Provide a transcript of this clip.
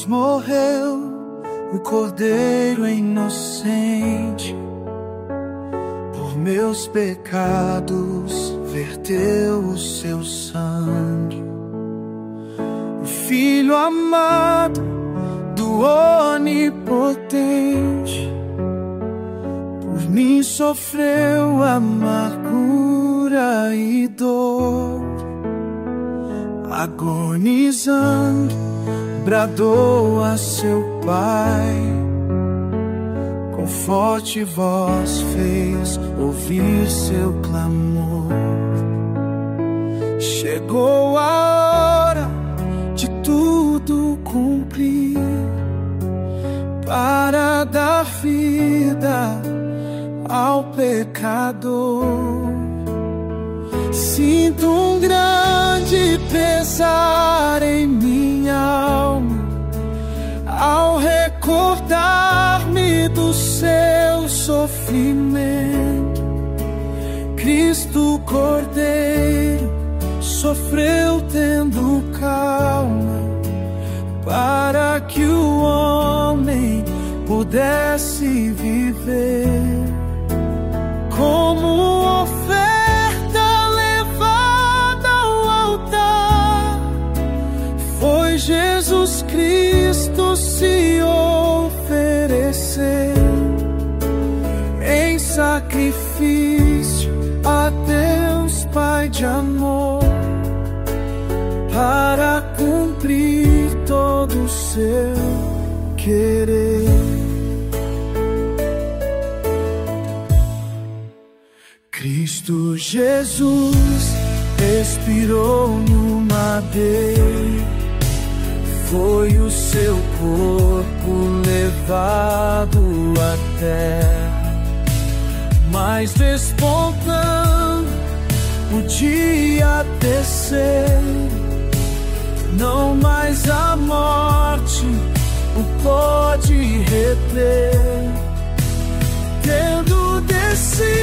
cruz morreu o Cordeiro inocente, por meus pecados verteu o seu sangue. O Filho amado do Onipotente, por mim sofreu amargura e dor. Agonizando, bradou a seu Pai, com forte voz fez ouvir seu clamor. Chegou a hora de tudo cumprir, para dar vida ao pecador. Sinto um grande pesar em minha alma ao recordar-me do seu sofrimento. Cristo Cordeiro sofreu tendo calma, para que o homem pudesse viver. Como oferta levada ao altar, foi Jesus Cristo se oferecer em sacrifício a Deus Pai de amor, para cumprir todo o seu querer. Cristo Jesus expirou no madeiro, foi o seu corpo levado à terra, mas despontando o dia terceiro, não mais a morte o pode reter. Tendo descido